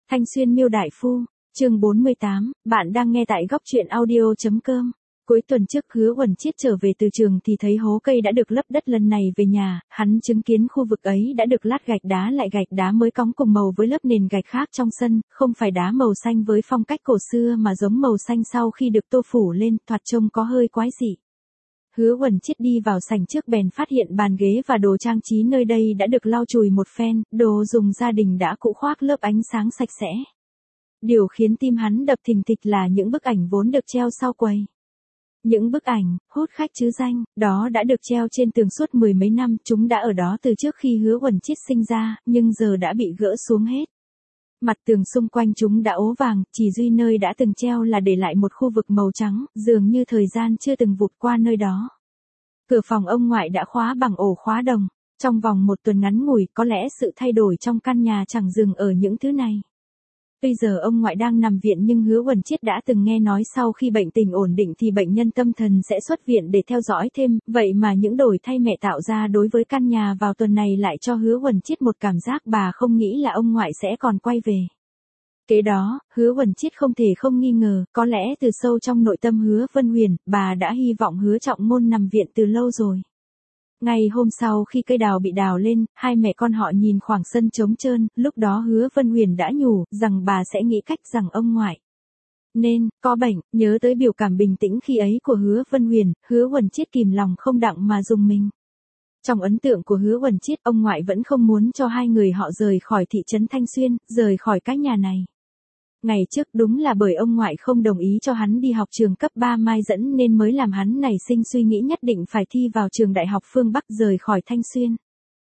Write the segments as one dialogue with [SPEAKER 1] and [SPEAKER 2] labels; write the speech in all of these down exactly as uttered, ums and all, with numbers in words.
[SPEAKER 1] Thanh Xuyên Miêu Đại Phu, chương bốn mươi tám, bạn đang nghe tại góc truyện audio.com. Cuối tuần trước Hứa Uẩn Chiết trở về từ trường thì thấy hố cây đã được lấp đất, lần này về nhà, hắn chứng kiến khu vực ấy đã được lát gạch đá lại gạch đá mới cóng cùng màu với lớp nền gạch khác trong sân, không phải đá màu xanh với phong cách cổ xưa mà giống màu xanh sau khi được tô phủ lên, thoạt trông có hơi quái dị. Hứa Uẩn Chiết đi vào sảnh trước bèn phát hiện bàn ghế và đồ trang trí nơi đây đã được lau chùi một phen, đồ dùng gia đình đã cũ khoác lớp ánh sáng sạch sẽ. Điều khiến tim hắn đập thình thịch là những bức ảnh vốn được treo sau quầy. Những bức ảnh, hút khách chứ danh, đó đã được treo trên tường suốt mười mấy năm, chúng đã ở đó từ trước khi Hứa Uẩn Chiết sinh ra, nhưng giờ đã bị gỡ xuống hết. Mặt tường xung quanh chúng đã ố vàng, chỉ duy nơi đã từng treo là để lại một khu vực màu trắng, dường như thời gian chưa từng vụt qua nơi đó. Cửa phòng ông ngoại đã khóa bằng ổ khóa đồng. Trong vòng một tuần ngắn ngủi, có lẽ sự thay đổi trong căn nhà chẳng dừng ở những thứ này. Bây giờ ông ngoại đang nằm viện nhưng Hứa Uẩn Chiết đã từng nghe nói sau khi bệnh tình ổn định thì bệnh nhân tâm thần sẽ xuất viện để theo dõi thêm, vậy mà những đổi thay mẹ tạo ra đối với căn nhà vào tuần này lại cho Hứa Uẩn Chiết một cảm giác bà không nghĩ là ông ngoại sẽ còn quay về. Kế đó, Hứa Uẩn Chiết không thể không nghi ngờ, có lẽ từ sâu trong nội tâm Hứa Vân Huyền, bà đã hy vọng Hứa Trọng Môn nằm viện từ lâu rồi. Ngày hôm sau khi cây đào bị đào lên, hai mẹ con họ nhìn khoảng sân trống trơn, lúc đó Hứa Vân Huyền đã nhủ rằng bà sẽ nghĩ cách rằng ông ngoại nên có bệnh, nhớ tới biểu cảm bình tĩnh khi ấy của Hứa Vân Huyền, Hứa Uẩn Chiết kìm lòng không đặng mà rùng mình. Trong ấn tượng của Hứa Uẩn Chiết, ông ngoại vẫn không muốn cho hai người họ rời khỏi thị trấn Thanh Xuyên, rời khỏi cái nhà này. Ngày trước đúng là bởi ông ngoại không đồng ý cho hắn đi học trường cấp ba Mai Dẫn nên mới làm hắn nảy sinh suy nghĩ nhất định phải thi vào trường đại học phương Bắc rời khỏi Thanh Xuyên.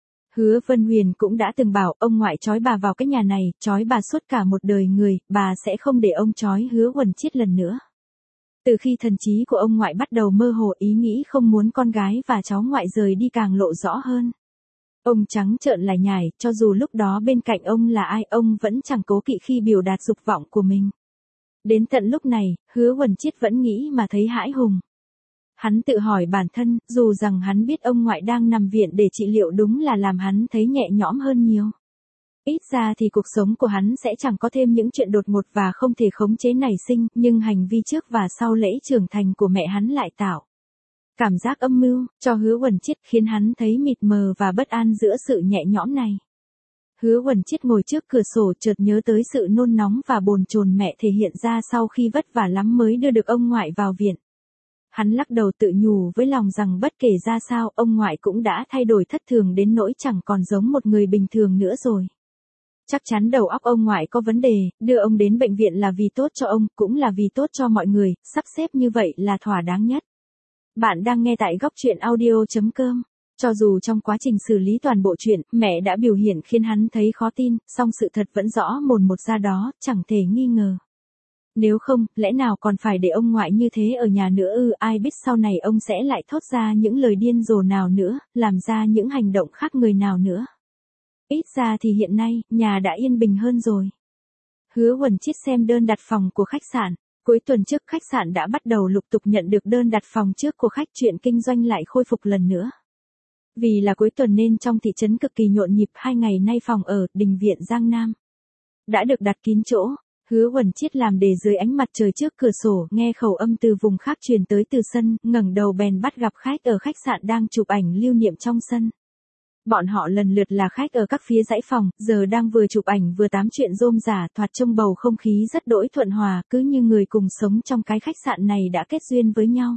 [SPEAKER 1] Hứa Vân Huyền cũng đã từng bảo ông ngoại trói bà vào cái nhà này, trói bà suốt cả một đời người, bà sẽ không để ông trói Hứa Uẩn Chiết lần nữa. Từ khi thần trí của ông ngoại bắt đầu mơ hồ, ý nghĩ không muốn con gái và cháu ngoại rời đi càng lộ rõ hơn. Ông trắng trợn lải nhải, cho dù lúc đó bên cạnh ông là ai, ông vẫn chẳng cố kỵ khi biểu đạt dục vọng của mình. Đến tận lúc này, Hứa Uẩn Chiết vẫn nghĩ mà thấy hãi hùng. Hắn tự hỏi bản thân, dù rằng hắn biết ông ngoại đang nằm viện để trị liệu đúng là làm hắn thấy nhẹ nhõm hơn nhiều. Ít ra thì cuộc sống của hắn sẽ chẳng có thêm những chuyện đột ngột và không thể khống chế nảy sinh, nhưng hành vi trước và sau lễ trưởng thành của mẹ hắn lại tạo cảm giác âm mưu cho Hứa Uẩn Chiết, khiến hắn thấy mịt mờ và bất an giữa sự nhẹ nhõm này. Hứa Uẩn Chiết ngồi trước cửa sổ chợt nhớ tới sự nôn nóng và bồn chồn mẹ thể hiện ra sau khi vất vả lắm mới đưa được ông ngoại vào viện. Hắn lắc đầu tự nhủ với lòng rằng bất kể ra sao, ông ngoại cũng đã thay đổi thất thường đến nỗi chẳng còn giống một người bình thường nữa rồi. Chắc chắn đầu óc ông ngoại có vấn đề, đưa ông đến bệnh viện là vì tốt cho ông, cũng là vì tốt cho mọi người, sắp xếp như vậy là thỏa đáng nhất. Bạn đang nghe tại góc truyện audio.com. Cho dù trong quá trình xử lý toàn bộ chuyện, mẹ đã biểu hiện khiến hắn thấy khó tin, song sự thật vẫn rõ mồn một ra đó, chẳng thể nghi ngờ. Nếu không, lẽ nào còn phải để ông ngoại như thế ở nhà nữa ư? Ai biết sau này ông sẽ lại thốt ra những lời điên rồ nào nữa, làm ra những hành động khác người nào nữa. Ít ra thì hiện nay, nhà đã yên bình hơn rồi. Hứa Uẩn Chiết xem đơn đặt phòng của khách sạn. Cuối tuần trước khách sạn đã bắt đầu lục tục nhận được đơn đặt phòng trước của khách, chuyện kinh doanh lại khôi phục lần nữa. Vì là cuối tuần nên trong thị trấn cực kỳ nhộn nhịp, hai ngày nay phòng ở Đình Viện Giang Nam đã được đặt kín chỗ. Hứa Uẩn Chiết làm đề dưới ánh mặt trời trước cửa sổ, nghe khẩu âm từ vùng khác truyền tới từ sân, ngẩng đầu bèn bắt gặp khách ở khách sạn đang chụp ảnh lưu niệm trong sân. Bọn họ lần lượt là khách ở các phía dãy phòng, giờ đang vừa chụp ảnh vừa tám chuyện rôm rả, thoạt trông bầu không khí rất đỗi thuận hòa, cứ như người cùng sống trong cái khách sạn này đã kết duyên với nhau.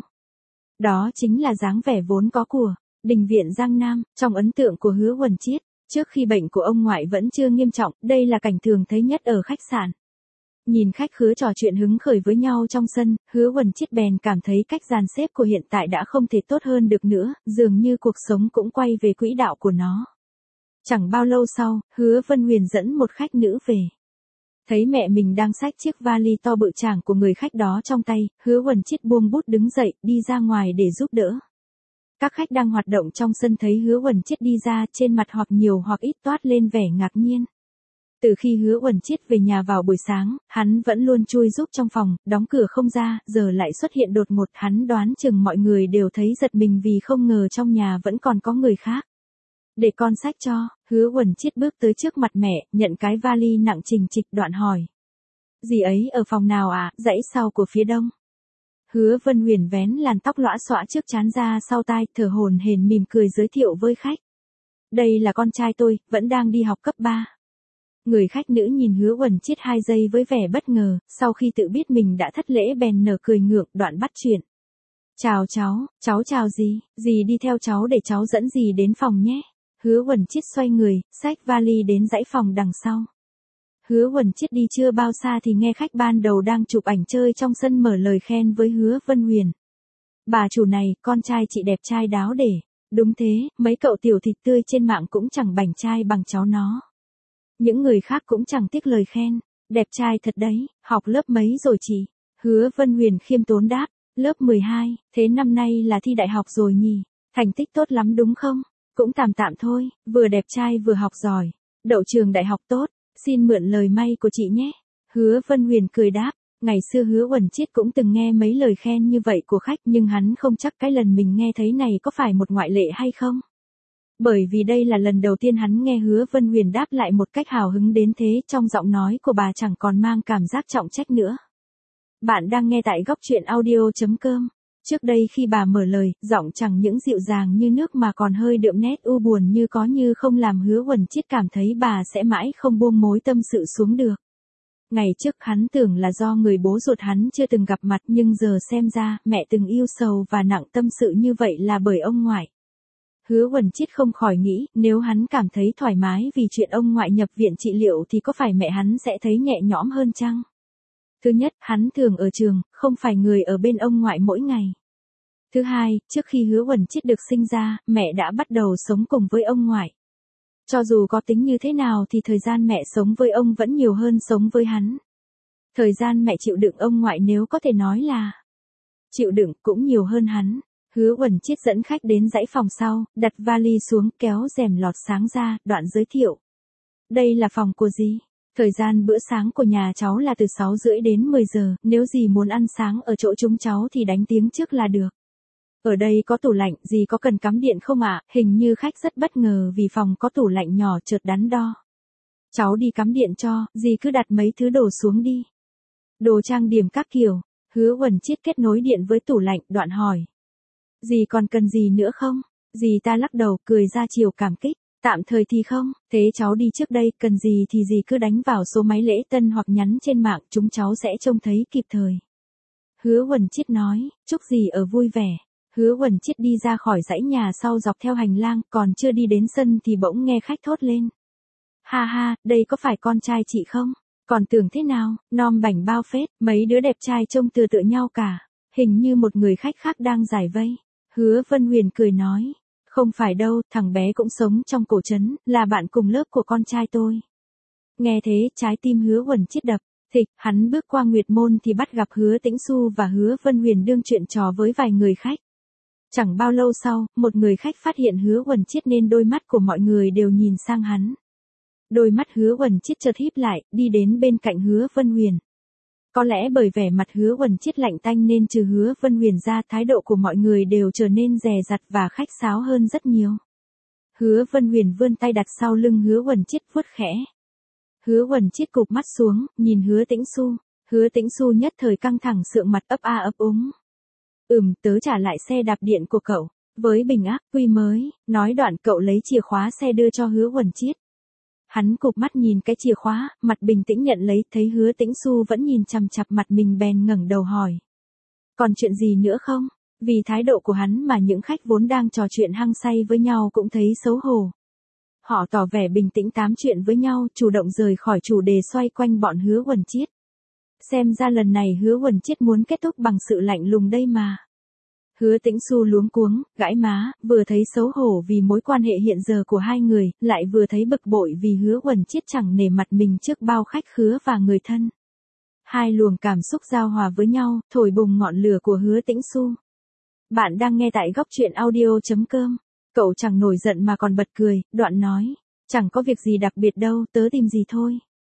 [SPEAKER 1] Đó chính là dáng vẻ vốn có của Đình Viện Giang Nam, trong ấn tượng của Hứa Uẩn Chiết. Trước khi bệnh của ông ngoại vẫn chưa nghiêm trọng, đây là cảnh thường thấy nhất ở khách sạn. Nhìn khách khứa trò chuyện hứng khởi với nhau trong sân, Hứa Uẩn Chiết bèn cảm thấy cách dàn xếp của hiện tại đã không thể tốt hơn được nữa, dường như cuộc sống cũng quay về quỹ đạo của nó. Chẳng bao lâu sau, Hứa Vân Huyền dẫn một khách nữ về. Thấy mẹ mình đang xách chiếc vali to bự chảng của người khách đó trong tay, Hứa Uẩn Chiết buông bút đứng dậy, đi ra ngoài để giúp đỡ. Các khách đang hoạt động trong sân thấy Hứa Uẩn Chiết đi ra, trên mặt hoặc nhiều hoặc ít toát lên vẻ ngạc nhiên. Từ khi Hứa Uẩn Chiết về nhà vào buổi sáng, hắn vẫn luôn chui giúp trong phòng, đóng cửa không ra, giờ lại xuất hiện đột ngột, hắn đoán chừng mọi người đều thấy giật mình vì không ngờ trong nhà vẫn còn có người khác. Để con xách cho, Hứa Uẩn Chiết bước tới trước mặt mẹ, nhận cái vali nặng trình trịch, đoạn hỏi. Dì ấy ở phòng nào à, dãy sau của phía đông. Hứa Vân Huyền vén làn tóc lõa xõa trước trán ra sau tai, thở hổn hển mỉm cười giới thiệu với khách. Đây là con trai tôi, vẫn đang đi học cấp ba. Người khách nữ nhìn Hứa Uẩn Chiết hai giây với vẻ bất ngờ, sau khi tự biết mình đã thất lễ bèn nở cười ngượng, đoạn bắt chuyện. Chào cháu, cháu chào dì, dì đi theo cháu để cháu dẫn dì đến phòng nhé. Hứa Uẩn Chiết xoay người, xách vali đến dãy phòng đằng sau. Hứa Uẩn Chiết đi chưa bao xa thì nghe khách ban đầu đang chụp ảnh chơi trong sân mở lời khen với Hứa Vân Huyền. Bà chủ này, con trai chị đẹp trai đáo để. Đúng thế, mấy cậu tiểu thịt tươi trên mạng cũng chẳng bảnh trai bằng cháu nó. Những người khác cũng chẳng tiếc lời khen. Đẹp trai thật đấy, học lớp mấy rồi chị? Hứa Vân Huyền khiêm tốn đáp, lớp mười hai, thế năm nay là thi đại học rồi nhỉ? Thành tích tốt lắm đúng không? Cũng tạm tạm thôi, vừa đẹp trai vừa học giỏi. Đậu trường đại học tốt, xin mượn lời may của chị nhé. Hứa Vân Huyền cười đáp, ngày xưa Hứa Uẩn Chiết cũng từng nghe mấy lời khen như vậy của khách, nhưng hắn không chắc cái lần mình nghe thấy này có phải một ngoại lệ hay không. Bởi vì đây là lần đầu tiên hắn nghe Hứa Vân Huyền đáp lại một cách hào hứng đến thế, trong giọng nói của bà chẳng còn mang cảm giác trọng trách nữa. Bạn đang nghe tại góc truyện audio chấm com. Trước đây khi bà mở lời, giọng chẳng những dịu dàng như nước mà còn hơi đượm nét u buồn như có như không, làm Hứa Uẩn Chiết cảm thấy bà sẽ mãi không buông mối tâm sự xuống được. Ngày trước hắn tưởng là do người bố ruột hắn chưa từng gặp mặt, nhưng giờ xem ra mẹ từng yêu sầu và nặng tâm sự như vậy là bởi ông ngoại. Hứa Uẩn Chiết không khỏi nghĩ, nếu hắn cảm thấy thoải mái vì chuyện ông ngoại nhập viện trị liệu thì có phải mẹ hắn sẽ thấy nhẹ nhõm hơn chăng? Thứ nhất, hắn thường ở trường, không phải người ở bên ông ngoại mỗi ngày. Thứ hai, trước khi Hứa Uẩn Chiết được sinh ra, mẹ đã bắt đầu sống cùng với ông ngoại. Cho dù có tính như thế nào thì thời gian mẹ sống với ông vẫn nhiều hơn sống với hắn. Thời gian mẹ chịu đựng ông ngoại nếu có thể nói là chịu đựng cũng nhiều hơn hắn. Hứa Uẩn Chiết dẫn khách đến dãy phòng sau, đặt vali xuống, kéo rèm lọt sáng ra, đoạn giới thiệu. Đây là phòng của dì. Thời gian bữa sáng của nhà cháu là từ sáu rưỡi đến mười giờ, nếu dì muốn ăn sáng ở chỗ chúng cháu thì đánh tiếng trước là được. Ở đây có tủ lạnh, dì có cần cắm điện không ạ? À? Hình như khách rất bất ngờ vì phòng có tủ lạnh nhỏ, chợt đắn đo. Cháu đi cắm điện cho, dì cứ đặt mấy thứ đồ xuống đi. Đồ trang điểm các kiểu. Hứa Uẩn Chiết kết nối điện với tủ lạnh, đoạn hỏi. Dì còn cần gì nữa không? Dì ta lắc đầu, cười ra chiều cảm kích. Tạm thời thì không, thế cháu đi trước đây, cần gì thì dì cứ đánh vào số máy lễ tân hoặc nhắn trên mạng, chúng cháu sẽ trông thấy kịp thời. Hứa Uẩn Chiết nói, chúc dì ở vui vẻ. Hứa Uẩn Chiết đi ra khỏi dãy nhà sau, dọc theo hành lang, còn chưa đi đến sân thì bỗng nghe khách thốt lên. Ha ha, đây có phải con trai chị không? Còn tưởng thế nào, nom bảnh bao phết, mấy đứa đẹp trai trông tựa tựa nhau cả. Hình như một người khách khác đang giải vây. Hứa Vân Huyền cười nói. Không phải đâu, thằng bé cũng sống trong cổ trấn, là bạn cùng lớp của con trai tôi. Nghe thế, trái tim Hứa Uẩn Chiết đập thịch, hắn bước qua Nguyệt Môn thì bắt gặp Hứa Tĩnh Xu và Hứa Vân Huyền đương chuyện trò với vài người khách. Chẳng bao lâu sau, một người khách phát hiện Hứa Uẩn Chiết nên đôi mắt của mọi người đều nhìn sang hắn. Đôi mắt Hứa Uẩn Chiết chợt híp lại, đi đến bên cạnh Hứa Vân Huyền. Có lẽ bởi vẻ mặt Hứa Uẩn Chiết lạnh tanh nên trừ Hứa Vân Huyền ra, thái độ của mọi người đều trở nên dè dặt và khách sáo hơn rất nhiều. Hứa Vân Huyền vươn tay đặt sau lưng Hứa Uẩn Chiết, vuốt khẽ. Hứa Uẩn Chiết cụp mắt xuống, nhìn Hứa Tĩnh Xu. Hứa Tĩnh Xu nhất thời căng thẳng, sượng mặt ấp a ấp úng. Ừm, tớ trả lại xe đạp điện của cậu, với bình ắc quy mới, nói đoạn cậu lấy chìa khóa xe đưa cho Hứa Uẩn Chiết. Hắn cụp mắt nhìn cái chìa khóa, mặt bình tĩnh nhận lấy, thấy Hứa Tĩnh Xu vẫn nhìn chằm chằm mặt mình bèn ngẩng đầu hỏi. Còn chuyện gì nữa không? Vì thái độ của hắn mà những khách vốn đang trò chuyện hăng say với nhau cũng thấy xấu hổ. Họ tỏ vẻ bình tĩnh tám chuyện với nhau, chủ động rời khỏi chủ đề xoay quanh bọn Hứa Uẩn Chiết. Xem ra lần này Hứa Uẩn Chiết muốn kết thúc bằng sự lạnh lùng đây mà. Hứa Tĩnh Xu luống cuống, gãi má, vừa thấy xấu hổ vì mối quan hệ hiện giờ của hai người, lại vừa thấy bực bội vì Hứa Uẩn Chiết chẳng nể mặt mình trước bao khách khứa và người thân. Hai luồng cảm xúc giao hòa với nhau, thổi bùng ngọn lửa của Hứa Tĩnh Xu. Bạn đang nghe tại góc truyện audio chấm com. Cậu chẳng nổi giận mà còn bật cười, đoạn nói, chẳng có việc gì đặc biệt đâu, tớ tìm gì thôi.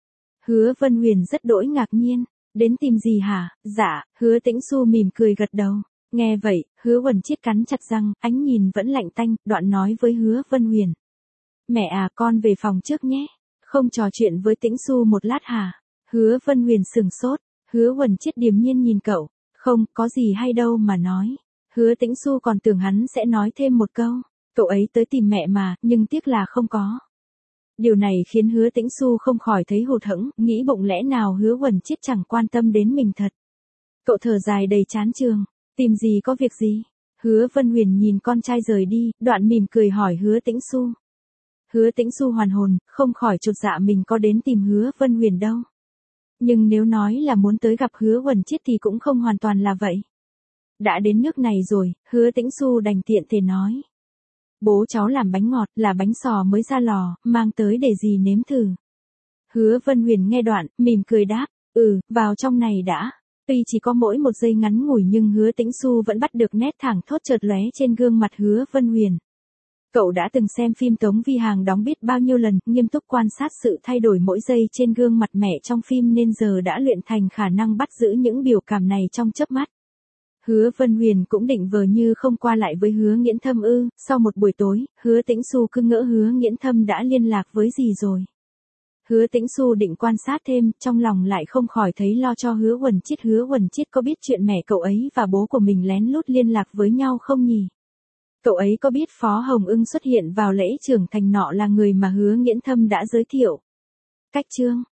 [SPEAKER 1] Hứa Vân Huyền rất đỗi ngạc nhiên, đến tìm gì hả? Dạ, Hứa Tĩnh Xu mỉm cười gật đầu. Nghe vậy, Hứa Uẩn Chiết cắn chặt răng, ánh nhìn vẫn lạnh tanh, đoạn nói với Hứa Vân Huyền. Mẹ à, con về phòng trước nhé. Không trò chuyện với Tĩnh Xu một lát hả? Hứa Vân Huyền sừng sốt. Hứa Uẩn Chiết điềm nhiên nhìn cậu. Không, có gì hay đâu mà nói. Hứa Tĩnh Xu còn tưởng hắn sẽ nói thêm một câu. Cậu ấy tới tìm mẹ mà, nhưng tiếc là không có. Điều này khiến Hứa Tĩnh Xu không khỏi thấy hụt hẫng, nghĩ bụng lẽ nào Hứa Uẩn Chiết chẳng quan tâm đến mình thật. Cậu thở dài đầy chán chường. Tìm gì có việc gì? Hứa Vân Huyền nhìn con trai rời đi, đoạn mỉm cười hỏi Hứa Tĩnh Xu. Hứa Tĩnh Xu hoàn hồn, không khỏi chột dạ mình có đến tìm Hứa Vân Huyền đâu. Nhưng nếu nói là muốn tới gặp Hứa Uẩn Chiết thì cũng không hoàn toàn là vậy. Đã đến nước này rồi, Hứa Tĩnh Xu đành tiện thể nói. Bố cháu làm bánh ngọt, là bánh sò mới ra lò, mang tới để dì nếm thử. Hứa Vân Huyền nghe đoạn, mỉm cười đáp, ừ, vào trong này đã. Tuy chỉ có mỗi một giây ngắn ngủi nhưng Hứa Tĩnh Xu vẫn bắt được nét thẳng thốt chợt lóe trên gương mặt Hứa Vân Huyền. Cậu đã từng xem phim Tống Vi Hàng đóng biết bao nhiêu lần, nghiêm túc quan sát sự thay đổi mỗi giây trên gương mặt mẹ trong phim nên giờ đã luyện thành khả năng bắt giữ những biểu cảm này trong chớp mắt. Hứa Vân Huyền cũng định vờ như không qua lại với Hứa Nghiễn Thâm ư, sau một buổi tối, Hứa Tĩnh Xu cứ ngỡ Hứa Nghiễn Thâm đã liên lạc với gì rồi. Hứa Tĩnh Xu định quan sát thêm, trong lòng lại không khỏi thấy lo cho Hứa Uẩn Chiết. Hứa Uẩn Chiết có biết chuyện mẹ cậu ấy và bố của mình lén lút liên lạc với nhau không nhỉ? Cậu ấy có biết Phó Hồng Ưng xuất hiện vào lễ trưởng thành nọ là người mà Hứa Nghiễn Thâm đã giới thiệu? Cách chương